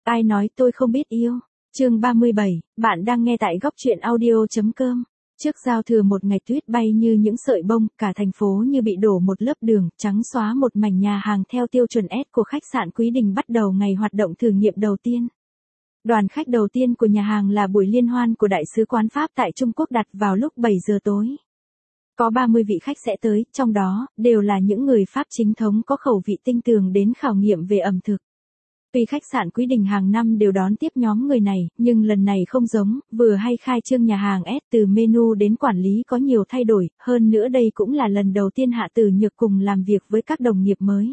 Ai nói tôi không biết yêu? Chương 37, bạn đang nghe tại góc truyện audio.com. Trước giao thừa một ngày tuyết bay như những sợi bông, cả thành phố như bị đổ một lớp đường, trắng xóa một mảnh nhà hàng theo tiêu chuẩn S của khách sạn Quý Đình bắt đầu ngày hoạt động thử nghiệm đầu tiên. Đoàn khách đầu tiên của nhà hàng là buổi liên hoan của Đại sứ quán Pháp tại Trung Quốc đặt vào lúc 7 giờ tối. Có 30 vị khách sẽ tới, trong đó, đều là những người Pháp chính thống có khẩu vị tinh tường đến khảo nghiệm về ẩm thực. Tuy khách sạn Quý Đình hàng năm đều đón tiếp nhóm người này, nhưng lần này không giống, vừa hay khai trương nhà hàng S từ menu đến quản lý có nhiều thay đổi, hơn nữa đây cũng là lần đầu tiên Hạ Tử Nhược cùng làm việc với các đồng nghiệp mới.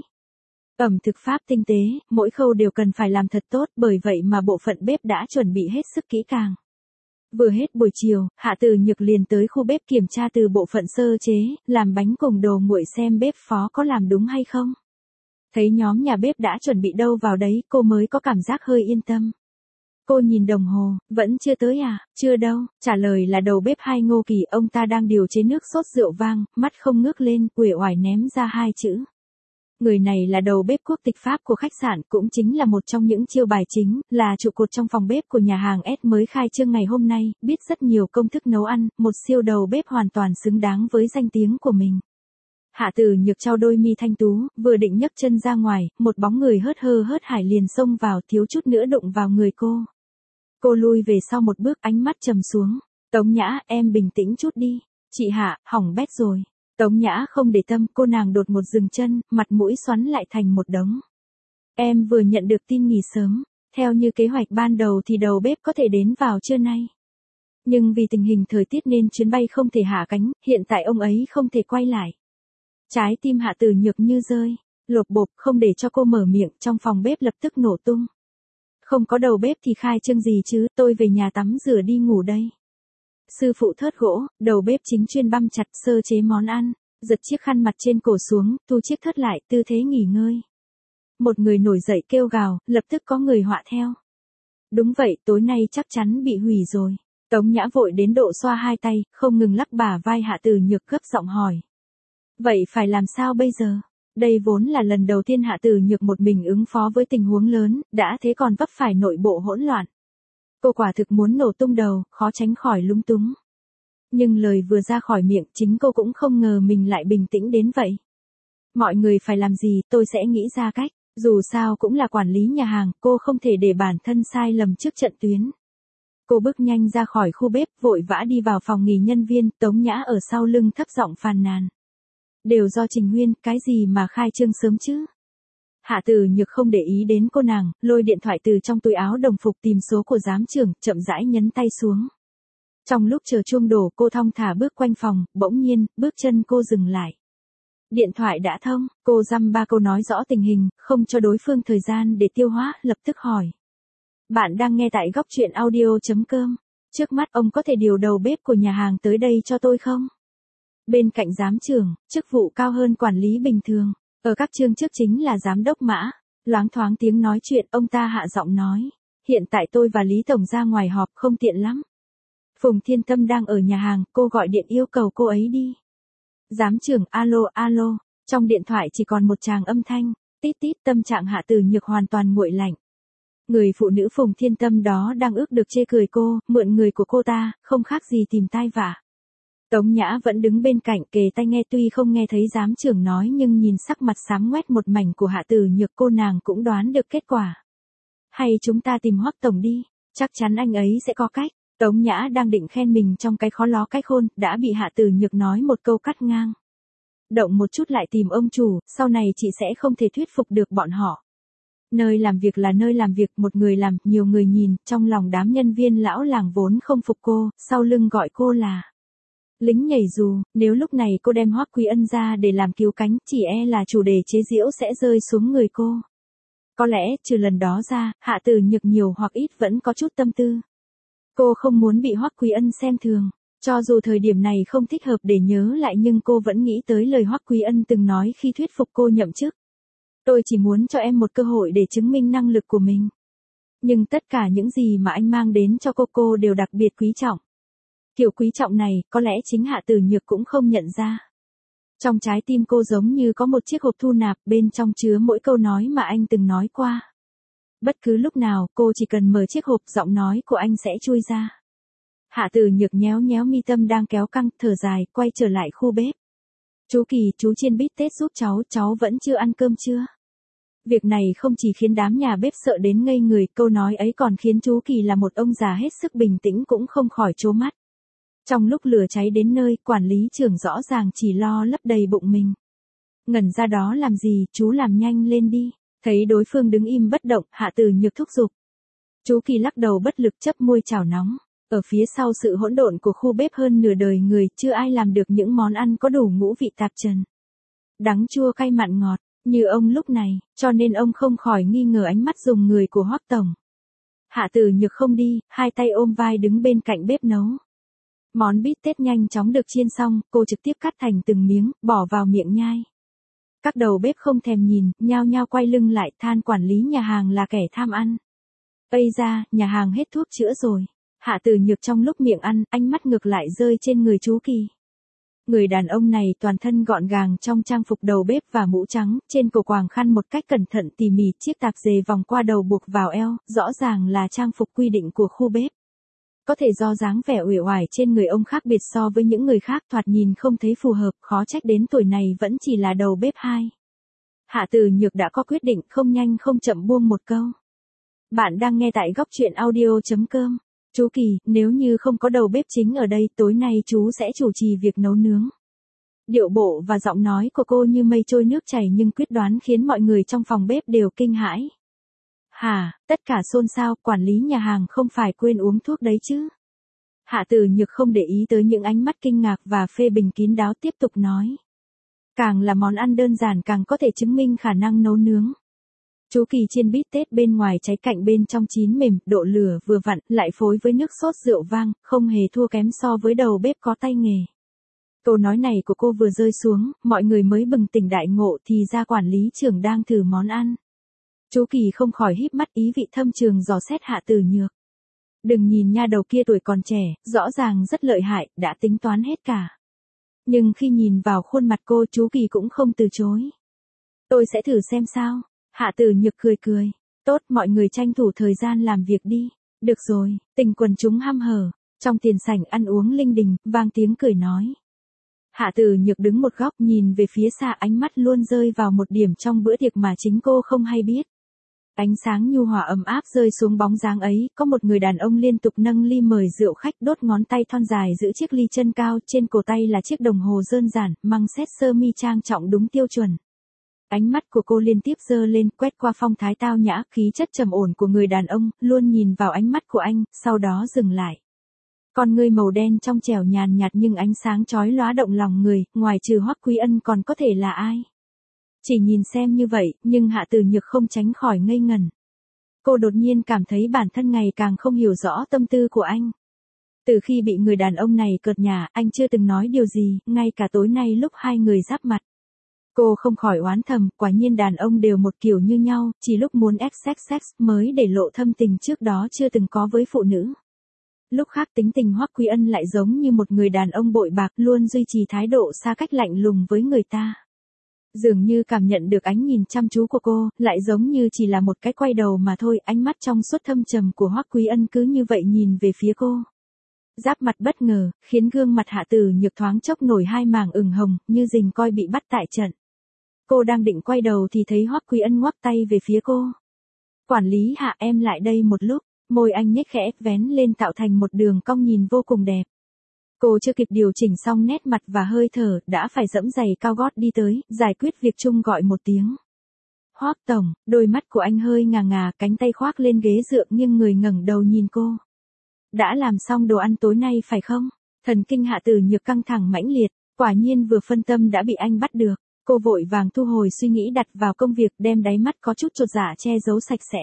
Ẩm thực Pháp tinh tế, mỗi khâu đều cần phải làm thật tốt, bởi vậy mà bộ phận bếp đã chuẩn bị hết sức kỹ càng. Vừa hết buổi chiều, Hạ Tử Nhược liền tới khu bếp kiểm tra từ bộ phận sơ chế, làm bánh cùng đồ nguội xem bếp phó có làm đúng hay không. Thấy nhóm nhà bếp đã chuẩn bị đâu vào đấy, cô mới có cảm giác hơi yên tâm. Cô nhìn đồng hồ, vẫn chưa tới à? Chưa đâu, trả lời là đầu bếp Hai Ngô Kỳ, ông ta đang điều chế nước sốt rượu vang, mắt không ngước lên, uể oải ném ra hai chữ. Người này là đầu bếp quốc tịch Pháp của khách sạn, cũng chính là một trong những chiêu bài chính, là trụ cột trong phòng bếp của nhà hàng S mới khai trương ngày hôm nay, biết rất nhiều công thức nấu ăn, một siêu đầu bếp hoàn toàn xứng đáng với danh tiếng của mình. Hạ Tử Nhược trao đôi mi thanh tú, vừa định nhấc chân ra ngoài, một bóng người hớt hải liền xông vào, thiếu chút nữa đụng vào người cô. Cô lui về sau một bước, ánh mắt trầm xuống. Tống Nhã, em bình tĩnh chút đi. Chị Hạ, hỏng bét rồi. Tống Nhã không để tâm, cô nàng đột một dừng chân, mặt mũi xoắn lại thành một đống. Em vừa nhận được tin nghỉ sớm, theo như kế hoạch ban đầu thì đầu bếp có thể đến vào trưa nay. Nhưng vì tình hình thời tiết nên chuyến bay không thể hạ cánh, hiện tại ông ấy không thể quay lại. Trái tim Hạ Tử Nhược như rơi, lột bộp, không để cho cô mở miệng, trong phòng bếp lập tức nổ tung. Không có đầu bếp thì khai trương gì chứ, tôi về nhà tắm rửa đi ngủ đây. Sư phụ thớt gỗ, đầu bếp chính chuyên băm chặt sơ chế món ăn, giật chiếc khăn mặt trên cổ xuống, thu chiếc thớt lại, tư thế nghỉ ngơi. Một người nổi dậy kêu gào, lập tức có người họa theo. Đúng vậy, tối nay chắc chắn bị hủy rồi. Tống Nhã vội đến độ xoa hai tay, không ngừng lắc bả vai Hạ Tử Nhược, gấp giọng hỏi. Vậy phải làm sao bây giờ? Đây vốn là lần đầu tiên Hạ Tử Nhược một mình ứng phó với tình huống lớn, đã thế còn vấp phải nội bộ hỗn loạn. Cô quả thực muốn nổ tung đầu, khó tránh khỏi lúng túng. Nhưng lời vừa ra khỏi miệng, chính cô cũng không ngờ mình lại bình tĩnh đến vậy. Mọi người phải làm gì, tôi sẽ nghĩ ra cách. Dù sao cũng là quản lý nhà hàng, cô không thể để bản thân sai lầm trước trận tuyến. Cô bước nhanh ra khỏi khu bếp, vội vã đi vào phòng nghỉ nhân viên, Tống Nhã ở sau lưng thấp giọng phàn nàn. Đều do Trình Huyên, cái gì mà khai trương sớm chứ? Hạ Tử Nhược không để ý đến cô nàng, lôi điện thoại từ trong túi áo đồng phục tìm số của giám trưởng, chậm rãi nhấn tay xuống. Trong lúc chờ chuông đổ, cô thong thả bước quanh phòng, bỗng nhiên, bước chân cô dừng lại. Điện thoại đã thông, cô dăm ba câu nói rõ tình hình, không cho đối phương thời gian để tiêu hóa, lập tức hỏi. Bạn đang nghe tại góc truyện audio.com. Trước mắt ông có thể điều đầu bếp của nhà hàng tới đây cho tôi không? Bên cạnh giám trưởng, chức vụ cao hơn quản lý bình thường, ở các chương trước chính là giám đốc Mã. Loáng thoáng tiếng nói chuyện, ông ta hạ giọng nói. Hiện tại tôi và Lý Tổng ra ngoài họp, không tiện lắm. Phùng Thiên Tâm đang ở nhà hàng, cô gọi điện yêu cầu cô ấy đi. Giám trưởng, alo. Trong điện thoại chỉ còn một tràng âm thanh, tít tít. Tâm trạng Hạ Tử Nhược hoàn toàn nguội lạnh. Người phụ nữ Phùng Thiên Tâm đó đang ước được chê cười cô, mượn người của cô ta, không khác gì tìm tai vạ. Tống Nhã vẫn đứng bên cạnh kề tai nghe, tuy không nghe thấy giám trưởng nói nhưng nhìn sắc mặt xám ngoét một mảnh của Hạ Tử Nhược, cô nàng cũng đoán được kết quả. Hay chúng ta tìm Hoắc Tổng đi, chắc chắn anh ấy sẽ có cách. Tống Nhã đang định khen mình trong cái khó ló cái khôn, đã bị Hạ Tử Nhược nói một câu cắt ngang. Động một chút lại tìm ông chủ, sau này chị sẽ không thể thuyết phục được bọn họ. Nơi làm việc là nơi làm việc, một người làm, nhiều người nhìn, trong lòng đám nhân viên lão làng vốn không phục cô, sau lưng gọi cô là lính nhảy dù. Nếu lúc này cô đem Hoắc Quý Ân ra để làm cứu cánh, chỉ e là chủ đề chế giễu sẽ rơi xuống người cô. Có lẽ, trừ lần đó ra, Hạ Tử Nhược nhiều hoặc ít vẫn có chút tâm tư. Cô không muốn bị Hoắc Quý Ân xem thường. Cho dù thời điểm này không thích hợp để nhớ lại nhưng cô vẫn nghĩ tới lời Hoắc Quý Ân từng nói khi thuyết phục cô nhậm chức. Tôi chỉ muốn cho em một cơ hội để chứng minh năng lực của mình. Nhưng tất cả những gì mà anh mang đến cho cô đều đặc biệt quý trọng. Kiểu quý trọng này, có lẽ chính Hạ Tử Nhược cũng không nhận ra. Trong trái tim cô giống như có một chiếc hộp thu nạp, bên trong chứa mỗi câu nói mà anh từng nói qua. Bất cứ lúc nào cô chỉ cần mở chiếc hộp giọng nói của anh sẽ chui ra. Hạ Tử Nhược nhéo nhéo mi tâm đang kéo căng, thở dài, quay trở lại khu bếp. Chú Kỳ, chú chiên bít tết giúp cháu vẫn chưa ăn cơm chưa? Việc này không chỉ khiến đám nhà bếp sợ đến ngây người, câu nói ấy còn khiến chú Kỳ là một ông già hết sức bình tĩnh cũng không khỏi trố mắt. Trong lúc lửa cháy đến nơi, quản lý trưởng rõ ràng chỉ lo lấp đầy bụng mình. Ngẩn ra đó làm gì, chú làm nhanh lên đi. Thấy đối phương đứng im bất động, Hạ Tử Nhược thúc giục. Chú Kỳ lắc đầu bất lực chấp môi chảo nóng. Ở phía sau sự hỗn độn của khu bếp hơn nửa đời người, chưa ai làm được những món ăn có đủ ngũ vị tạp trần. Đắng chua cay mặn ngọt, như ông lúc này, cho nên ông không khỏi nghi ngờ ánh mắt dùng người của Hoắc tổng. Hạ Tử Nhược không đi, hai tay ôm vai đứng bên cạnh bếp nấu. Món bít tết nhanh chóng được chiên xong, cô trực tiếp cắt thành từng miếng, bỏ vào miệng nhai. Các đầu bếp không thèm nhìn, nhao nhao quay lưng lại, than quản lý nhà hàng là kẻ tham ăn. Ây da, nhà hàng hết thuốc chữa rồi. Hạ Tử Nhược trong lúc miệng ăn, ánh mắt ngược lại rơi trên người chú Kỳ. Người đàn ông này toàn thân gọn gàng trong trang phục đầu bếp và mũ trắng, trên cổ quàng khăn một cách cẩn thận tỉ mỉ, chiếc tạp dề vòng qua đầu buộc vào eo, rõ ràng là trang phục quy định của khu bếp. Có thể do dáng vẻ uể oải trên người ông khác biệt so với những người khác, thoạt nhìn không thấy phù hợp, khó trách đến tuổi này vẫn chỉ là đầu bếp 2. Hạ Tử Nhược đã có quyết định, không nhanh không chậm buông một câu. Bạn đang nghe tại góc truyện audio.com. Chú Kỳ, nếu như không có đầu bếp chính ở đây, tối nay chú sẽ chủ trì việc nấu nướng. Điệu bộ và giọng nói của cô như mây trôi nước chảy nhưng quyết đoán khiến mọi người trong phòng bếp đều kinh hãi. Hả, tất cả xôn xao, quản lý nhà hàng không phải quên uống thuốc đấy chứ? Hạ Tử Nhược không để ý tới những ánh mắt kinh ngạc và phê bình kín đáo, tiếp tục nói. Càng là món ăn đơn giản càng có thể chứng minh khả năng nấu nướng. Chú Kỳ chiên bít tết bên ngoài cháy cạnh bên trong chín mềm, độ lửa vừa vặn, lại phối với nước sốt rượu vang, không hề thua kém so với đầu bếp có tay nghề. Câu nói này của cô vừa rơi xuống, mọi người mới bừng tỉnh đại ngộ thì ra quản lý trưởng đang thử món ăn. Chú Kỳ không khỏi híp mắt ý vị thâm trường dò xét Hạ Tử Nhược. Đừng nhìn nha đầu kia tuổi còn trẻ, rõ ràng rất lợi hại, đã tính toán hết cả. Nhưng khi nhìn vào khuôn mặt cô, chú Kỳ cũng không từ chối. Tôi sẽ thử xem sao. Hạ Tử Nhược cười cười. Tốt, mọi người tranh thủ thời gian làm việc đi. Được rồi, tình quần chúng hăm hở. Trong tiền sảnh ăn uống linh đình, vang tiếng cười nói. Hạ Tử Nhược đứng một góc nhìn về phía xa, ánh mắt luôn rơi vào một điểm trong bữa tiệc mà chính cô không hay biết. Ánh sáng nhu hòa ấm áp rơi xuống bóng dáng ấy, có một người đàn ông liên tục nâng ly mời rượu khách, đốt ngón tay thon dài giữ chiếc ly chân cao, trên cổ tay là chiếc đồng hồ đơn giản, mang set sơ mi trang trọng đúng tiêu chuẩn. Ánh mắt của cô liên tiếp giơ lên, quét qua phong thái tao nhã, khí chất trầm ổn của người đàn ông, luôn nhìn vào ánh mắt của anh, sau đó dừng lại. Con ngươi màu đen trong trẻo nhàn nhạt nhưng ánh sáng chói lóa động lòng người, ngoài trừ Hoắc Quý Ân còn có thể là ai? Chỉ nhìn xem như vậy, nhưng Hạ Tử Nhược không tránh khỏi ngây ngẩn. Cô đột nhiên cảm thấy bản thân ngày càng không hiểu rõ tâm tư của anh. Từ khi bị người đàn ông này cợt nhả, anh chưa từng nói điều gì, ngay cả tối nay lúc hai người giáp mặt. Cô không khỏi oán thầm, quả nhiên đàn ông đều một kiểu như nhau, chỉ lúc muốn sex mới để lộ thâm tình trước đó chưa từng có với phụ nữ. Lúc khác tính tình Hoắc Quý Ân lại giống như một người đàn ông bội bạc, luôn duy trì thái độ xa cách lạnh lùng với người ta. Dường như cảm nhận được ánh nhìn chăm chú của cô, lại giống như chỉ là một cái quay đầu mà thôi, ánh mắt trong suốt thâm trầm của Hoắc Quý Ân cứ như vậy nhìn về phía cô. Giáp mặt bất ngờ, khiến gương mặt Hạ Tử Nhược thoáng chốc nổi hai mảng ửng hồng, như rình coi bị bắt tại trận. Cô đang định quay đầu thì thấy Hoắc Quý Ân ngoắc tay về phía cô. Quản lý Hạ, em lại đây một lúc. Môi anh nhếch khẽ, vén lên tạo thành một đường cong nhìn vô cùng đẹp. Cô chưa kịp điều chỉnh xong nét mặt và hơi thở, đã phải giẫm giày cao gót đi tới, giải quyết việc chung gọi một tiếng. Hoắc tổng, đôi mắt của anh hơi ngà ngà, cánh tay khoác lên ghế dựa nhưng người ngẩng đầu nhìn cô. Đã làm xong đồ ăn tối nay phải không? Thần kinh Hạ Tử Nhược căng thẳng mãnh liệt, quả nhiên vừa phân tâm đã bị anh bắt được. Cô vội vàng thu hồi suy nghĩ đặt vào công việc, đem đáy mắt có chút chột dạ che giấu sạch sẽ.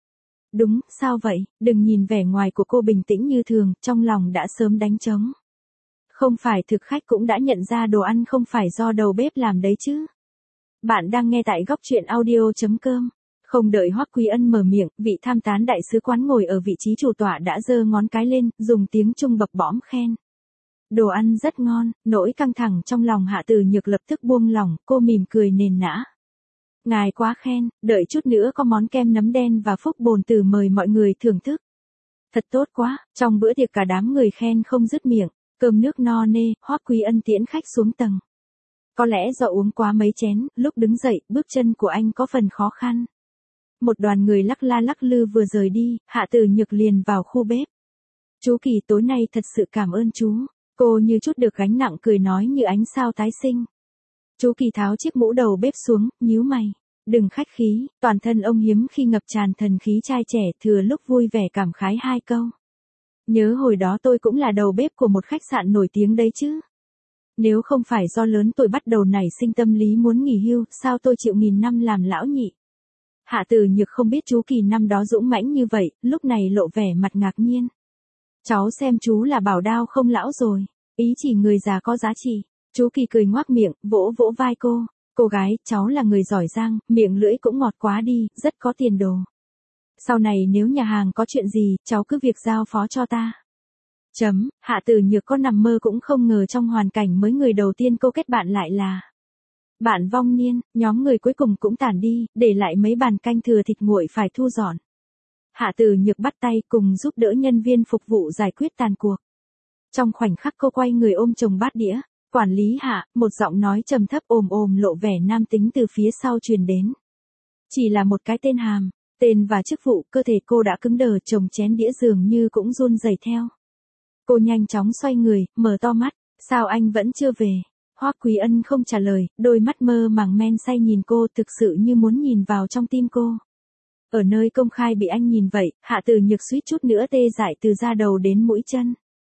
Đúng, sao vậy? Đừng nhìn vẻ ngoài của cô bình tĩnh như thường, trong lòng đã sớm đánh trống. Không phải thực khách cũng đã nhận ra đồ ăn không phải do đầu bếp làm đấy chứ? Bạn đang nghe tại góc truyện audio.com. Không đợi Hoắc Quý Ân mở miệng, vị tham tán đại sứ quán ngồi ở vị trí chủ tọa đã giơ ngón cái lên, dùng tiếng Trung bập bõm khen. Đồ ăn rất ngon, nỗi căng thẳng trong lòng Hạ Tử Nhược lập tức buông lỏng, cô mỉm cười nền nã. Ngài quá khen, đợi chút nữa có món kem nấm đen và phúc bồn tử mời mọi người thưởng thức. Thật tốt quá, trong bữa tiệc cả đám người khen không dứt miệng, cơm nước no nê, Hoắc Quý Ân tiễn khách xuống tầng. Có lẽ do uống quá mấy chén, lúc đứng dậy, bước chân của anh có phần khó khăn. Một đoàn người lắc la lắc lư vừa rời đi, Hạ Tử Nhược liền vào khu bếp. Chú Kỳ tối nay thật sự cảm ơn chú. Cô như chút được gánh nặng cười nói như ánh sao tái sinh. Chú Kỳ tháo chiếc mũ đầu bếp xuống, nhíu mày. Đừng khách khí, toàn thân ông hiếm khi ngập tràn thần khí trai trẻ thừa lúc vui vẻ cảm khái hai câu. Nhớ hồi đó tôi cũng là đầu bếp của một khách sạn nổi tiếng đấy chứ. Nếu không phải do lớn tuổi bắt đầu nảy sinh tâm lý muốn nghỉ hưu, sao tôi chịu nghìn năm làm lão nhị. Hạ Tử Nhược không biết chú Kỳ năm đó dũng mãnh như vậy, lúc này lộ vẻ mặt ngạc nhiên. Cháu xem chú là bảo đao không lão rồi, ý chỉ người già có giá trị. Chú Kỳ cười ngoác miệng, vỗ vỗ vai cô. Cô gái, cháu là người giỏi giang, miệng lưỡi cũng ngọt quá đi, rất có tiền đồ. Sau này nếu nhà hàng có chuyện gì, cháu cứ việc giao phó cho ta. Hạ Tử Nhược có nằm mơ cũng không ngờ trong hoàn cảnh mới người đầu tiên cô kết bạn lại là bạn Vong Niên. Nhóm người cuối cùng cũng tản đi, để lại mấy bàn canh thừa thịt nguội phải thu dọn. Hạ Tử Nhược bắt tay cùng giúp đỡ nhân viên phục vụ giải quyết tàn cuộc. Trong khoảnh khắc cô quay người ôm chồng bát đĩa, quản lý Hạ, một giọng nói trầm thấp ồm ồm lộ vẻ nam tính từ phía sau truyền đến. Chỉ là một cái tên hàm, tên và chức vụ, cơ thể cô đã cứng đờ, chồng chén đĩa dường như cũng run rẩy theo. Cô nhanh chóng xoay người, mở to mắt, sao anh vẫn chưa về? Hoắc Quý Ân không trả lời, đôi mắt mơ màng men say nhìn cô, thực sự như muốn nhìn vào trong tim cô. Ở nơi công khai bị anh nhìn vậy, Hạ Tử Nhược suýt chút nữa tê dại từ da đầu đến mũi chân.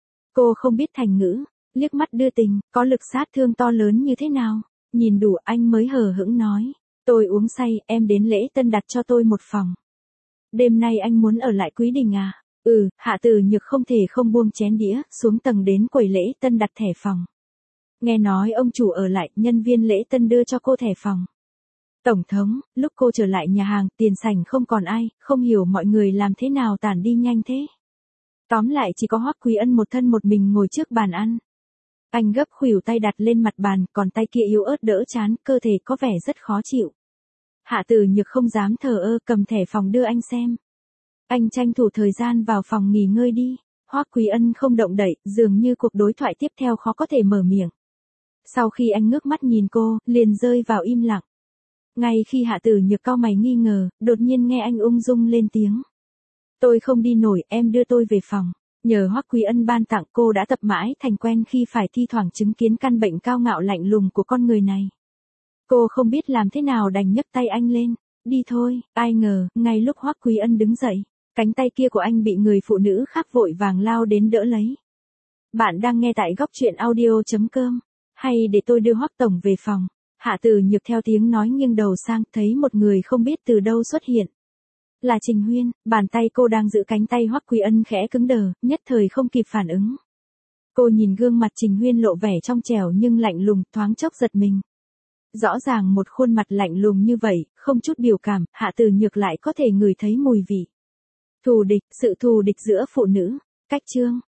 Cô không biết thành ngữ, liếc mắt đưa tình, có lực sát thương to lớn như thế nào. Nhìn đủ anh mới hờ hững nói, tôi uống say, em đến lễ tân đặt cho tôi một phòng. Đêm nay anh muốn ở lại Quý Đình à? Hạ Tử Nhược không thể không buông chén đĩa, xuống tầng đến quầy lễ tân đặt thẻ phòng. Nghe nói ông chủ ở lại, nhân viên lễ tân đưa cho cô thẻ phòng. Tổng thống, lúc cô trở lại nhà hàng, tiền sảnh không còn ai, không hiểu mọi người làm thế nào tản đi nhanh thế. Tóm lại chỉ có Hoắc Quý Ân một thân một mình ngồi trước bàn ăn. Anh gấp khuỷu tay đặt lên mặt bàn, còn tay kia yếu ớt đỡ trán, cơ thể có vẻ rất khó chịu. Hạ Tử Nhược không dám thờ ơ, cầm thẻ phòng đưa anh xem. Anh tranh thủ thời gian vào phòng nghỉ ngơi đi. Hoắc Quý Ân không động đậy, dường như cuộc đối thoại tiếp theo khó có thể mở miệng. Sau khi anh ngước mắt nhìn cô, liền rơi vào im lặng. Ngay khi Hạ Tử Nhược cau mày nghi ngờ, đột nhiên nghe anh ung dung lên tiếng. Tôi không đi nổi, em đưa tôi về phòng. Nhờ Hoắc Quý Ân ban tặng, cô đã tập mãi thành quen khi phải thi thoảng chứng kiến căn bệnh cao ngạo lạnh lùng của con người này. Cô không biết làm thế nào đành nhấc tay anh lên. Đi thôi, ai ngờ, ngay lúc Hoắc Quý Ân đứng dậy, cánh tay kia của anh bị người phụ nữ khác vội vàng lao đến đỡ lấy. Bạn đang nghe tại góc truyện audio.com. Hay để tôi đưa Hoắc tổng về phòng. Hạ Tử Nhược theo tiếng nói nghiêng đầu sang, thấy một người không biết từ đâu xuất hiện. Là Trình Huyên. Bàn tay cô đang giữ cánh tay Hoắc Quý Ân khẽ cứng đờ, nhất thời không kịp phản ứng. Cô nhìn gương mặt Trình Huyên lộ vẻ trong trẻo nhưng lạnh lùng, thoáng chốc giật mình. Rõ ràng một khuôn mặt lạnh lùng như vậy, không chút biểu cảm, Hạ Tử Nhược lại có thể ngửi thấy mùi vị. Thù địch, sự thù địch giữa phụ nữ. Cách chương